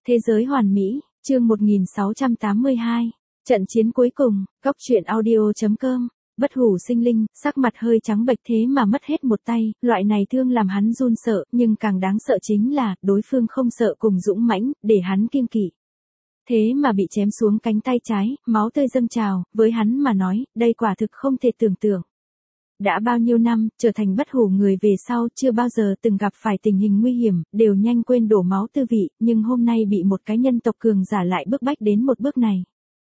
Thế giới hoàn mỹ, chương 1682. Trận chiến cuối cùng, góc truyện audio.com. Bất hủ sinh linh, sắc mặt hơi trắng bệch thế mà mất hết một tay, loại này thương làm hắn run sợ, nhưng càng đáng sợ chính là, đối phương không sợ cùng dũng mãnh, để hắn kiêng kỵ. Thế mà bị chém xuống cánh tay trái, máu tươi dâng trào, với hắn mà nói, đây quả thực không thể tưởng tượng. Đã bao nhiêu năm, trở thành bất hủ người về sau chưa bao giờ từng gặp phải tình hình nguy hiểm, đều nhanh quên đổ máu tư vị, nhưng hôm nay bị một cái nhân tộc cường giả lại bức bách đến một bước này.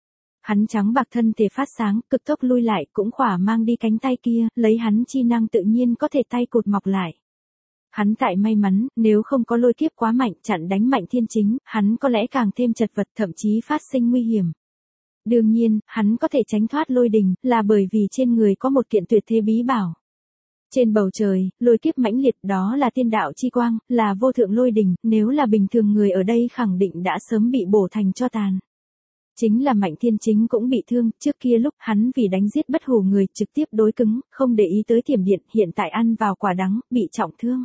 Hắn trắng bạc thân thể phát sáng, cực tốc lui lại cũng khỏa mang đi cánh tay kia, lấy hắn chi năng tự nhiên có thể tay cụt mọc lại. Hắn tại may mắn, nếu không có lôi kiếp quá mạnh chặn đánh Mạnh Thiên Chính, hắn có lẽ càng thêm chật vật thậm chí phát sinh nguy hiểm. Đương nhiên, hắn có thể tránh thoát lôi đình, là bởi vì trên người có một kiện tuyệt thế bí bảo. Trên bầu trời, lôi kiếp mãnh liệt đó là tiên đạo chi quang, là vô thượng lôi đình, nếu là bình thường người ở đây khẳng định đã sớm bị bổ thành tro tàn. Chính là Mạnh Thiên Chính cũng bị thương, trước kia lúc hắn vì đánh giết bất hủ người trực tiếp đối cứng, không để ý tới thiểm điện, hiện tại ăn vào quả đắng, bị trọng thương.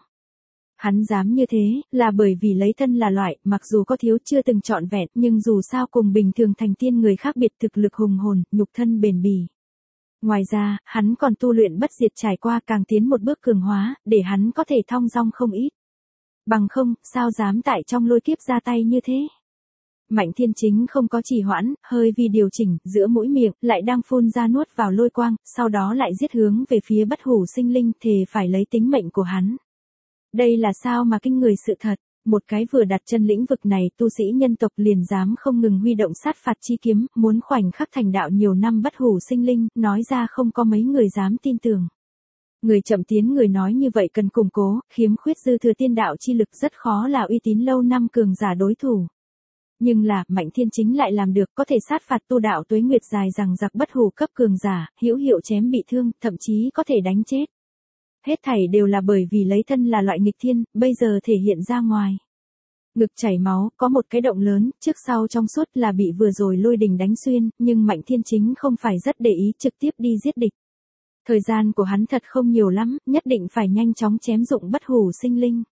Hắn dám như thế, là bởi vì lấy thân là loại, mặc dù có thiếu chưa từng trọn vẹn, nhưng dù sao cùng bình thường thành tiên người khác biệt thực lực hùng hồn, nhục thân bền bỉ. Ngoài ra, hắn còn tu luyện bất diệt trải qua càng tiến một bước cường hóa, để hắn có thể thong dong không ít. Bằng không, sao dám tại trong lôi kiếp ra tay như thế? Mạnh Thiên Chính không có trì hoãn, hơi vì điều chỉnh, giữa mũi miệng, lại đang phun ra nuốt vào lôi quang, sau đó lại giết hướng về phía bất hủ sinh linh, thề phải lấy tính mệnh của hắn. Đây là sao mà kinh người sự thật, một cái vừa đặt chân lĩnh vực này tu sĩ nhân tộc liền dám không ngừng huy động sát phạt chi kiếm, muốn khoảnh khắc thành đạo nhiều năm bất hủ sinh linh, nói ra không có mấy người dám tin tưởng. Người chậm tiến người nói như vậy cần củng cố, khiếm khuyết dư thừa tiên đạo chi lực rất khó là uy tín lâu năm cường giả đối thủ. Nhưng là, Mạnh Thiên Chính lại làm được, có thể sát phạt tu đạo tuế nguyệt dài rằng giặc bất hủ cấp cường giả, hữu hiệu chém bị thương, thậm chí có thể đánh chết. Hết thảy đều là bởi vì lấy thân là loại nghịch thiên, bây giờ thể hiện ra ngoài. Ngực chảy máu, có một cái động lớn, trước sau trong suốt là bị vừa rồi lôi đình đánh xuyên, nhưng Mạnh Thiên Chính không phải rất để ý trực tiếp đi giết địch. Thời gian của hắn thật không nhiều lắm, nhất định phải nhanh chóng chém dụng bất hủ sinh linh.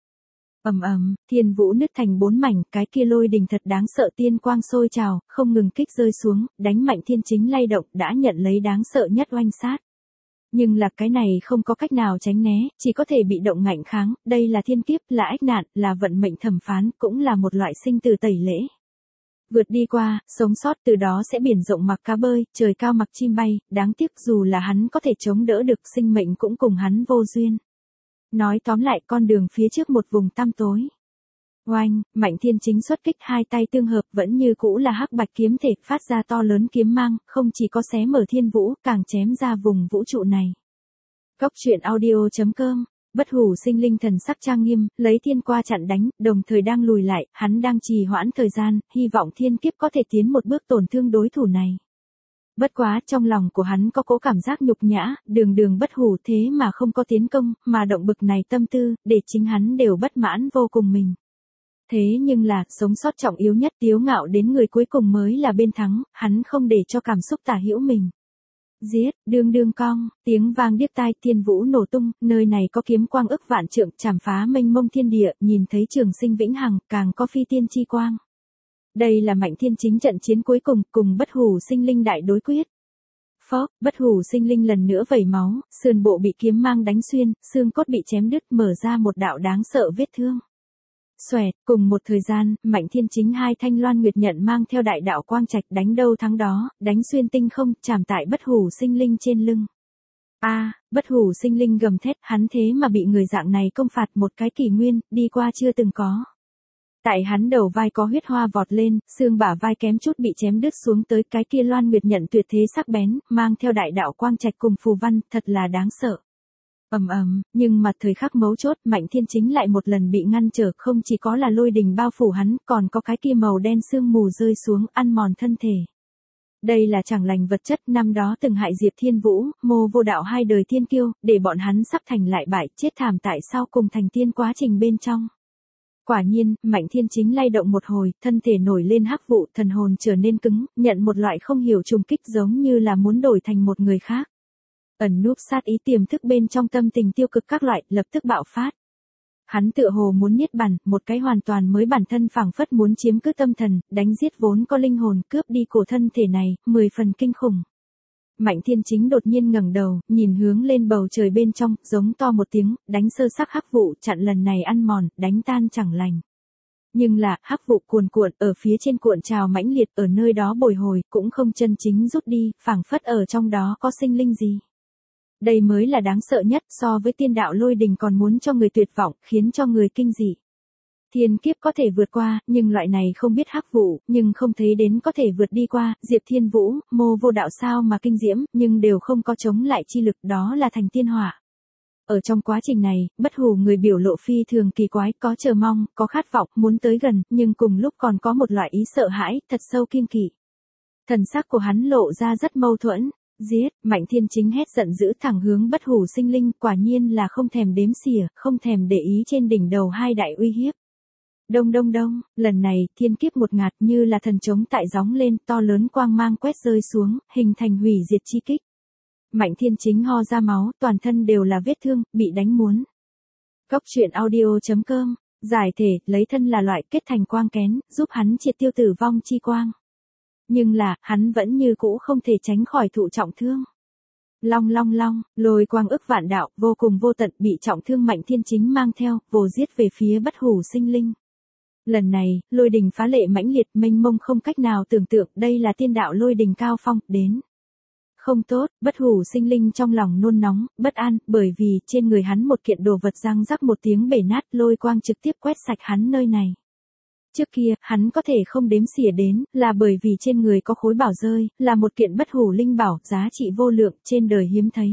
Thiên vũ nứt thành 4 mảnh, cái kia lôi đình thật đáng sợ tiên quang sôi trào, không ngừng kích rơi xuống, đánh Mạnh Thiên Chính lay động, đã nhận lấy đáng sợ nhất oanh sát. Nhưng là cái này không có cách nào tránh né, chỉ có thể bị động ngạnh kháng, đây là thiên kiếp, là ách nạn, là vận mệnh thẩm phán, cũng là một loại sinh tử tẩy lễ. Vượt đi qua, sống sót từ đó sẽ biển rộng mặc cá bơi, trời cao mặc chim bay, đáng tiếc dù là hắn có thể chống đỡ được sinh mệnh cũng cùng hắn vô duyên. Nói tóm lại con đường phía trước một vùng tăm tối. Oanh, Mạnh Thiên Chính xuất kích hai tay tương hợp vẫn như cũ là hắc bạch kiếm thể phát ra to lớn kiếm mang, không chỉ có xé mở thiên vũ, càng chém ra vùng vũ trụ này. Góc truyện audio.com. Bất hủ sinh linh thần sắc trang nghiêm, lấy thiên qua chặn đánh, đồng thời đang lùi lại, hắn đang trì hoãn thời gian, hy vọng thiên kiếp có thể tiến một bước tổn thương đối thủ này. Bất quá, trong lòng của hắn có cố cảm giác nhục nhã, đường bất hủ thế mà không có tiến công, mà động bực này tâm tư, để chính hắn đều bất mãn vô cùng mình. Thế nhưng là, sống sót trọng yếu nhất, kiêu ngạo đến người cuối cùng mới là bên thắng, hắn không để cho cảm xúc tả hữu mình. Giết, đương cong, tiếng vang điếc tai, thiên vũ nổ tung, nơi này có kiếm quang ức vạn trượng, chảm phá mênh mông thiên địa, nhìn thấy trường sinh vĩnh hằng, càng có phi tiên chi quang. Đây là Mạnh Thiên Chính trận chiến cuối cùng, cùng bất hủ sinh linh đại đối quyết. Phốc, bất hủ sinh linh lần nữa vẩy máu, sườn bộ bị kiếm mang đánh xuyên, xương cốt bị chém đứt, mở ra một đạo đáng sợ vết thương. Xoẹt, cùng một thời gian, Mạnh Thiên Chính hai thanh loan nguyệt nhận mang theo đại đạo quang trạch đánh đâu thắng đó, đánh xuyên tinh không, chạm tại bất hủ sinh linh trên lưng. Bất hủ sinh linh gầm thét, hắn thế mà bị người dạng này công phạt một cái kỷ nguyên, đi qua chưa từng có. Tại hắn đầu vai có huyết hoa vọt lên, xương bả vai kém chút bị chém đứt xuống tới, cái kia loan nguyệt nhận tuyệt thế sắc bén, mang theo đại đạo quang trạch cùng phù văn, thật là đáng sợ. Nhưng mà thời khắc mấu chốt, Mạnh Thiên Chính lại một lần bị ngăn trở, không chỉ có là lôi đình bao phủ hắn, còn có cái kia màu đen sương mù rơi xuống, ăn mòn thân thể. Đây là chẳng lành vật chất, năm đó từng hại Diệp Thiên Vũ, Mô Vô Đạo hai đời thiên kiêu, để bọn hắn sắp thành lại bại, chết thảm tại sau cùng thành tiên quá trình bên trong. Quả nhiên, Mạnh Thiên Chính lay động một hồi, thân thể nổi lên hắc vụ, thần hồn trở nên cứng, nhận một loại không hiểu trùng kích giống như là muốn đổi thành một người khác. Ẩn núp sát ý tiềm thức bên trong tâm tình tiêu cực các loại, lập tức bạo phát. Hắn tựa hồ muốn niết bàn, một cái hoàn toàn mới bản thân phảng phất muốn chiếm cứ tâm thần, đánh giết vốn có linh hồn, cướp đi cổ thân thể này, 10 phần kinh khủng. Mạnh Thiên Chính đột nhiên ngẩng đầu, nhìn hướng lên bầu trời bên trong, giống to một tiếng, đánh sơ sắc hắc vụ, chặn lần này ăn mòn, đánh tan chẳng lành. Nhưng là, hắc vụ cuồn cuộn, ở phía trên cuộn trào mãnh liệt, ở nơi đó bồi hồi, cũng không chân chính rút đi, phảng phất ở trong đó có sinh linh gì. Đây mới là đáng sợ nhất, so với tiên đạo lôi đình còn muốn cho người tuyệt vọng, khiến cho người kinh dị. Thiên kiếp có thể vượt qua, nhưng loại này không biết hắc vụ, nhưng không thấy đến có thể vượt đi qua, Diệp Thiên Vũ, Mô Vô Đạo sao mà kinh diễm, nhưng đều không có chống lại chi lực, đó là thành tiên hỏa. Ở trong quá trình này, Bất Hủ người biểu lộ phi thường kỳ quái, có chờ mong, có khát vọng, muốn tới gần, nhưng cùng lúc còn có một loại ý sợ hãi, thật sâu kiêng kỵ. Thần sắc của hắn lộ ra rất mâu thuẫn. Giết, Mạnh Thiên Chính hét giận dữ thẳng hướng Bất Hủ sinh linh, quả nhiên là không thèm đếm xỉa, không thèm để ý trên đỉnh đầu hai đại uy hiếp. Đông đông đông, lần này, thiên kiếp một ngạt như là thần trống tại gióng lên, to lớn quang mang quét rơi xuống, hình thành hủy diệt chi kích. Mạnh Thiên Chính ho ra máu, toàn thân đều là vết thương, bị đánh muốn. Cốc truyện audio.com, giải thể, lấy thân là loại kết thành quang kén, giúp hắn triệt tiêu tử vong chi quang. Nhưng là, hắn vẫn như cũ không thể tránh khỏi thụ trọng thương. Long long long, lôi quang ức vạn đạo, vô cùng vô tận, bị trọng thương Mạnh Thiên Chính mang theo, vồ giết về phía Bất Hủ sinh linh. Lần này, lôi đình phá lệ mãnh liệt, mênh mông không cách nào tưởng tượng, đây là tiên đạo lôi đình cao phong, đến. Không tốt, Bất Hủ sinh linh trong lòng nôn nóng, bất an, bởi vì, trên người hắn một kiện đồ vật răng rắc một tiếng bể nát, lôi quang trực tiếp quét sạch hắn nơi này. Trước kia, hắn có thể không đếm xỉa đến, là bởi vì trên người có khối bảo rơi, là một kiện bất hủ linh bảo, giá trị vô lượng, trên đời hiếm thấy.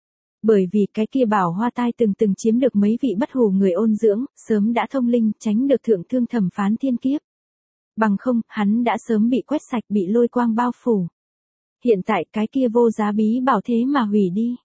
Bởi vì cái kia bảo hoa tai từng chiếm được mấy vị bất hủ người ôn dưỡng, sớm đã thông linh, tránh được thượng thương thẩm phán thiên kiếp. Bằng không, hắn đã sớm bị quét sạch, bị lôi quang bao phủ. Hiện tại cái kia vô giá bí bảo thế mà hủy đi.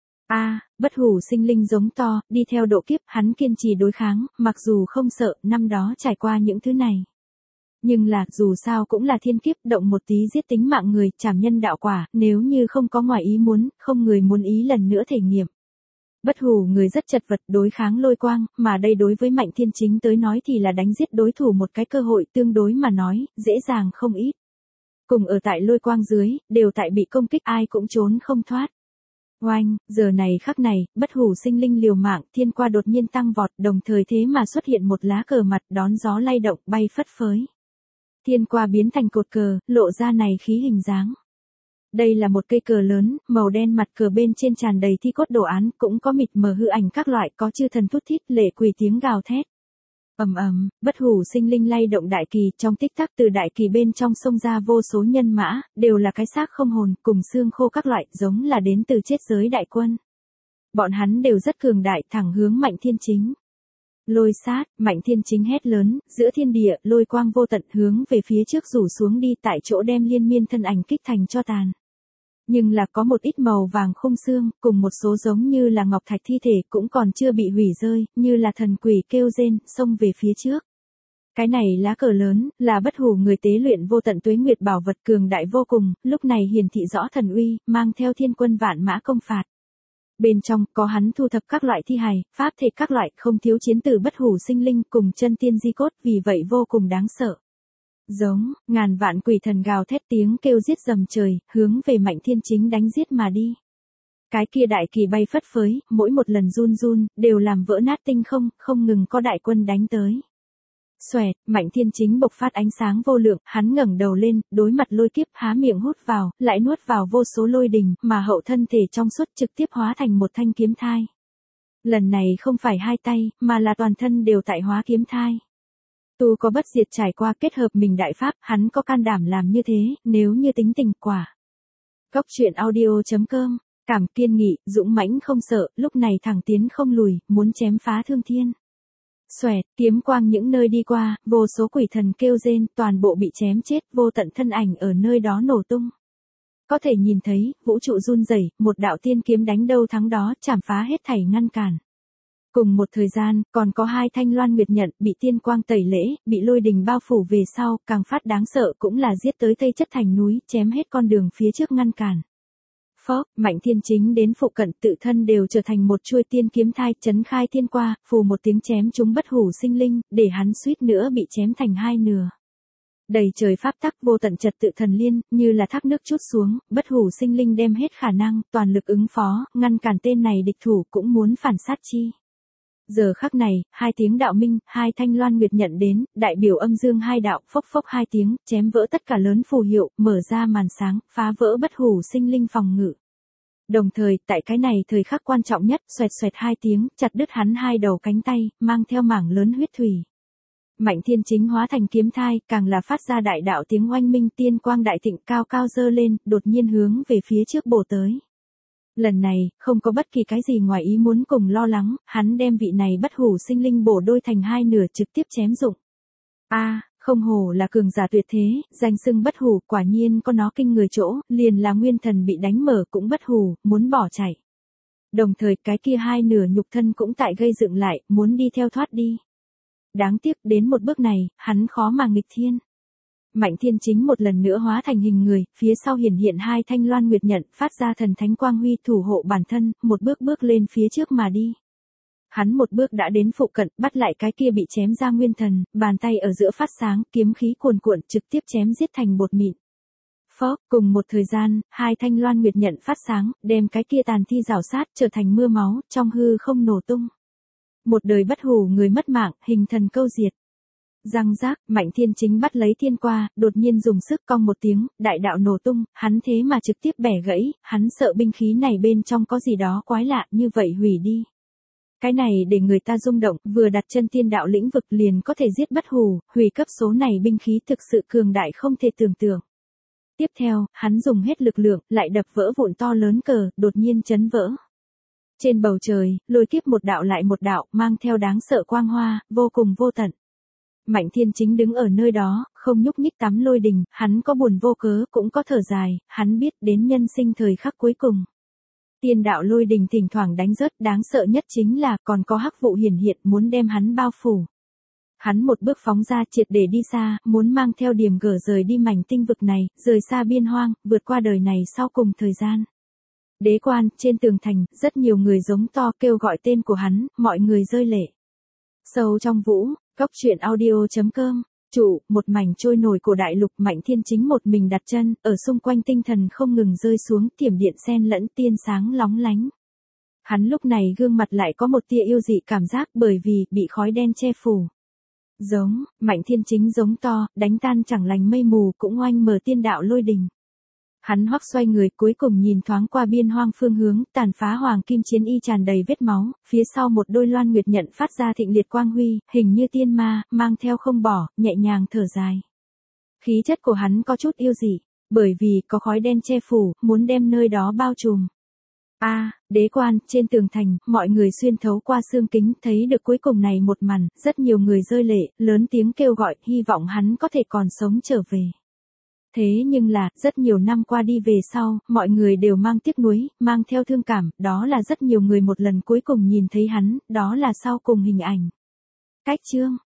Bất Hủ sinh linh giống to, đi theo độ kiếp, hắn kiên trì đối kháng, mặc dù không sợ, năm đó trải qua những thứ này. Nhưng là, dù sao cũng là thiên kiếp, động một tí giết tính mạng người, trảm nhân đạo quả, nếu như không có ngoài ý muốn, không người muốn ý lần nữa thể nghiệm. Bất Hủ người rất chật vật đối kháng lôi quang, mà đây đối với Mạnh Thiên Chính tới nói thì là đánh giết đối thủ một cái cơ hội tương đối mà nói, dễ dàng không ít. Cùng ở tại lôi quang dưới, đều tại bị công kích ai cũng trốn không thoát. Oanh, giờ này khắc này, Bất Hủ sinh linh liều mạng, thiên qua đột nhiên tăng vọt, đồng thời thế mà xuất hiện một lá cờ mặt đón gió lay động, bay phất phới. Thiên qua biến thành cột cờ, lộ ra này khí hình dáng. Đây là một cây cờ lớn, màu đen, mặt cờ bên trên tràn đầy thi cốt đồ án, cũng có mịt mờ hư ảnh các loại, có chư thần thút thít, lệ quỷ tiếng gào thét. Ầm ầm, Bất Hủ sinh linh lay động đại kỳ, trong tích tắc từ đại kỳ bên trong xông ra vô số nhân mã, đều là cái xác không hồn, cùng xương khô các loại, giống là đến từ chết giới đại quân. Bọn hắn đều rất cường đại, thẳng hướng Mạnh Thiên Chính. Lôi sát, Mạnh Thiên Chính hét lớn, giữa thiên địa, lôi quang vô tận hướng về phía trước rủ xuống đi, tại chỗ đem liên miên thân ảnh kích thành cho tàn. Nhưng là có một ít màu vàng khung xương, cùng một số giống như là ngọc thạch thi thể cũng còn chưa bị hủy rơi, như là thần quỷ kêu rên, xông về phía trước. Cái này lá cờ lớn, là Bất Hủ người tế luyện vô tận tuế nguyệt bảo vật cường đại vô cùng, lúc này hiển thị rõ thần uy, mang theo thiên quân vạn mã công phạt. Bên trong, có hắn thu thập các loại thi hài, pháp thể các loại, không thiếu chiến tử Bất Hủ sinh linh cùng chân tiên di cốt, vì vậy vô cùng đáng sợ. Giống, ngàn vạn quỷ thần gào thét tiếng kêu giết dầm trời, hướng về Mạnh Thiên Chính đánh giết mà đi. Cái kia đại kỳ bay phất phới, mỗi một lần run run, đều làm vỡ nát tinh không, không ngừng có đại quân đánh tới. Xoẹt, Mạnh Thiên Chính bộc phát ánh sáng vô lượng, hắn ngẩng đầu lên, đối mặt lôi kiếp, há miệng hút vào, lại nuốt vào vô số lôi đình, mà hậu thân thể trong suốt trực tiếp hóa thành một thanh kiếm thai. Lần này không phải hai tay, mà là toàn thân đều tại hóa kiếm thai. Tu có bất diệt trải qua kết hợp mình đại pháp, hắn có can đảm làm như thế, nếu như tính tình quả. Cốc truyện audio.com, cảm kiên nghị, dũng mãnh không sợ, lúc này thẳng tiến không lùi, muốn chém phá thương thiên. Xoẹt, kiếm quang những nơi đi qua, vô số quỷ thần kêu rên, toàn bộ bị chém chết, vô tận thân ảnh ở nơi đó nổ tung. Có thể nhìn thấy, vũ trụ run rẩy, một đạo tiên kiếm đánh đâu thắng đó, chảm phá hết thảy ngăn cản. Cùng một thời gian, còn có hai thanh loan nguyệt nhận, bị tiên quang tẩy lễ, bị lôi đình bao phủ về sau, càng phát đáng sợ cũng là giết tới Tây Chất thành núi, chém hết con đường phía trước ngăn cản. Phốc, Mạnh Thiên Chính đến phụ cận tự thân đều trở thành một chuôi tiên kiếm thai, chấn khai thiên qua, phù một tiếng chém trúng bất hủ sinh linh, để hắn suýt nữa bị chém thành hai nửa. Đầy trời pháp tắc vô tận trật tự thần liên, như là thác nước chút xuống, bất hủ sinh linh đem hết khả năng, toàn lực ứng phó, ngăn cản tên này địch thủ cũng muốn phản sát chi. Giờ khắc này, hai tiếng đạo minh, hai thanh loan nguyệt nhận đến, đại biểu âm dương hai đạo, phốc phốc hai tiếng, chém vỡ tất cả lớn phù hiệu, mở ra màn sáng, phá vỡ bất hủ sinh linh phòng ngự. Đồng thời, tại cái này thời khắc quan trọng nhất, xoẹt xoẹt hai tiếng, chặt đứt hắn hai đầu cánh tay, mang theo mảng lớn huyết thủy. Mạnh Thiên Chính hóa thành kiếm thai, càng là phát ra đại đạo tiếng oanh minh, tiên quang đại thịnh cao cao dơ lên, đột nhiên hướng về phía trước bổ tới. Lần này, không có bất kỳ cái gì ngoài ý muốn cùng lo lắng, hắn đem vị này bất hủ sinh linh bổ đôi thành hai nửa trực tiếp chém dụng. Không hổ là cường giả tuyệt thế, danh xưng bất hủ, quả nhiên có nó kinh người chỗ, liền là nguyên thần bị đánh mở cũng bất hủ, muốn bỏ chạy. Đồng thời cái kia hai nửa nhục thân cũng tại gây dựng lại, muốn đi theo thoát đi. Đáng tiếc đến một bước này, hắn khó mà nghịch thiên. Mạnh Thiên Chính một lần nữa hóa thành hình người, phía sau hiển hiện hai thanh loan nguyệt nhận, phát ra thần thánh quang huy thủ hộ bản thân, một bước bước lên phía trước mà đi. Hắn một bước đã đến phụ cận, bắt lại cái kia bị chém ra nguyên thần, bàn tay ở giữa phát sáng, kiếm khí cuồn cuộn trực tiếp chém giết thành bột mịn. Phốc, cùng một thời gian, hai thanh loan nguyệt nhận phát sáng, đem cái kia tàn thi rào sát trở thành mưa máu, trong hư không nổ tung. Một đời bất hủ người mất mạng, hình thần câu diệt. Răng rác, Mạnh Thiên Chính bắt lấy thiên qua, đột nhiên dùng sức cong một tiếng, đại đạo nổ tung, hắn thế mà trực tiếp bẻ gãy, hắn sợ binh khí này bên trong có gì đó quái lạ, như vậy hủy đi. Cái này để người ta rung động, vừa đặt chân tiên đạo lĩnh vực liền có thể giết bất hủ, hủy cấp số này binh khí thực sự cường đại không thể tưởng tượng. Tiếp theo, hắn dùng hết lực lượng, lại đập vỡ vụn to lớn cờ, đột nhiên chấn vỡ. Trên bầu trời, lôi kiếp một đạo lại một đạo, mang theo đáng sợ quang hoa, vô cùng vô tận. Mạnh Thiên Chính đứng ở nơi đó, không nhúc nhích tắm lôi đình, hắn có buồn vô cớ, cũng có thở dài, hắn biết đến nhân sinh thời khắc cuối cùng. Tiên đạo lôi đình thỉnh thoảng đánh rớt, đáng sợ nhất chính là còn có hắc vụ hiển hiện muốn đem hắn bao phủ. Hắn một bước phóng ra triệt để đi xa, muốn mang theo điểm gở rời đi mảnh tinh vực này, rời xa biên hoang, vượt qua đời này sau cùng thời gian. Đế quan, trên tường thành, rất nhiều người giống to kêu gọi tên của hắn, mọi người rơi lệ. Sâu trong vũ, Cốc Truyện Audio.com, chủ, một mảnh trôi nổi của đại lục. Mạnh Thiên Chính một mình đặt chân, ở xung quanh tinh thần không ngừng rơi xuống, tiềm điện xen lẫn tiên sáng lóng lánh. Hắn lúc này gương mặt lại có một tia yêu dị cảm giác bởi vì bị khói đen che phủ. Mạnh Thiên Chính giống to, đánh tan chẳng lành mây mù cũng oanh mở tiên đạo lôi đình. Hắn hoắc xoay người, cuối cùng nhìn thoáng qua biên hoang phương hướng, tàn phá hoàng kim chiến y tràn đầy vết máu, phía sau một đôi loan nguyệt nhận phát ra thịnh liệt quang huy, hình như tiên ma, mang theo không bỏ, nhẹ nhàng thở dài. Khí chất của hắn có chút yêu dị, bởi vì có khói đen che phủ, muốn đem nơi đó bao trùm. Đế quan, trên tường thành, mọi người xuyên thấu qua xương kính, thấy được cuối cùng này một màn, rất nhiều người rơi lệ, lớn tiếng kêu gọi, hy vọng hắn có thể còn sống trở về. Thế nhưng là, rất nhiều năm qua đi về sau, mọi người đều mang tiếc nuối, mang theo thương cảm, đó là rất nhiều người một lần cuối cùng nhìn thấy hắn, đó là sau cùng hình ảnh. Cách chương